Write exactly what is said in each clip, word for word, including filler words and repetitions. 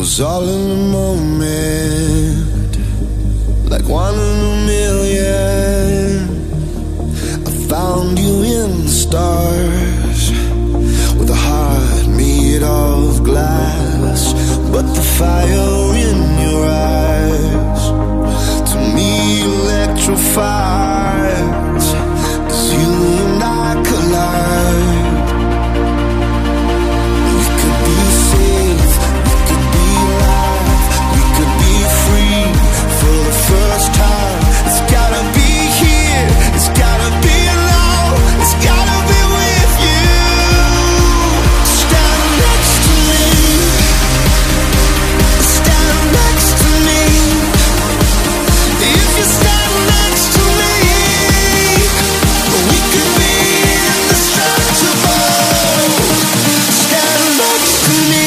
was all in the moment, like one in a million. I found you in the stars, with a heart made of glass, but the fire in your eyes to me electrifies, 'cause you and I collide. We could be safe, we could be alive, we could be free for the first time. It's gotta be here, it's gotta be now, it's gotta be with you. Stand next to me, stand next to me. If you stand next to me, we could be indestructible. Stand next to me.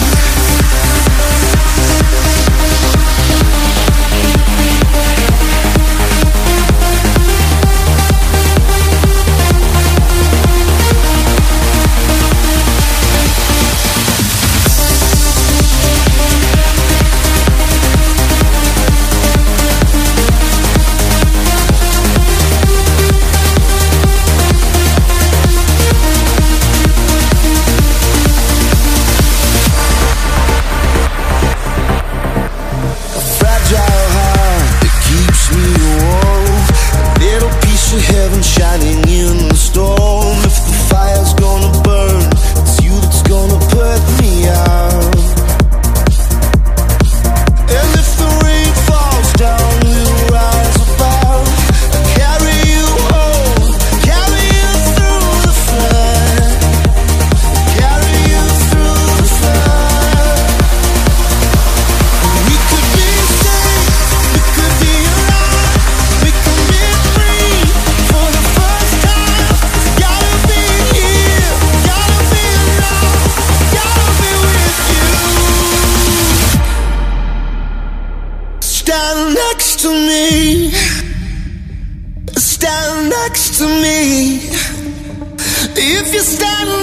Fragile heart that keeps me warm, a little piece of heaven shining in the storm. If the fire's gonna burn, it's you that's gonna put me out. And if the rain falls down, we'll rise above and carry you home, carry you through the flood, carry you through the flood. We could be safe, we could be alive, we could be free for the first time. Gotta be here, gotta be now, gotta be with you. Stand next to me, stand next to me. If you stand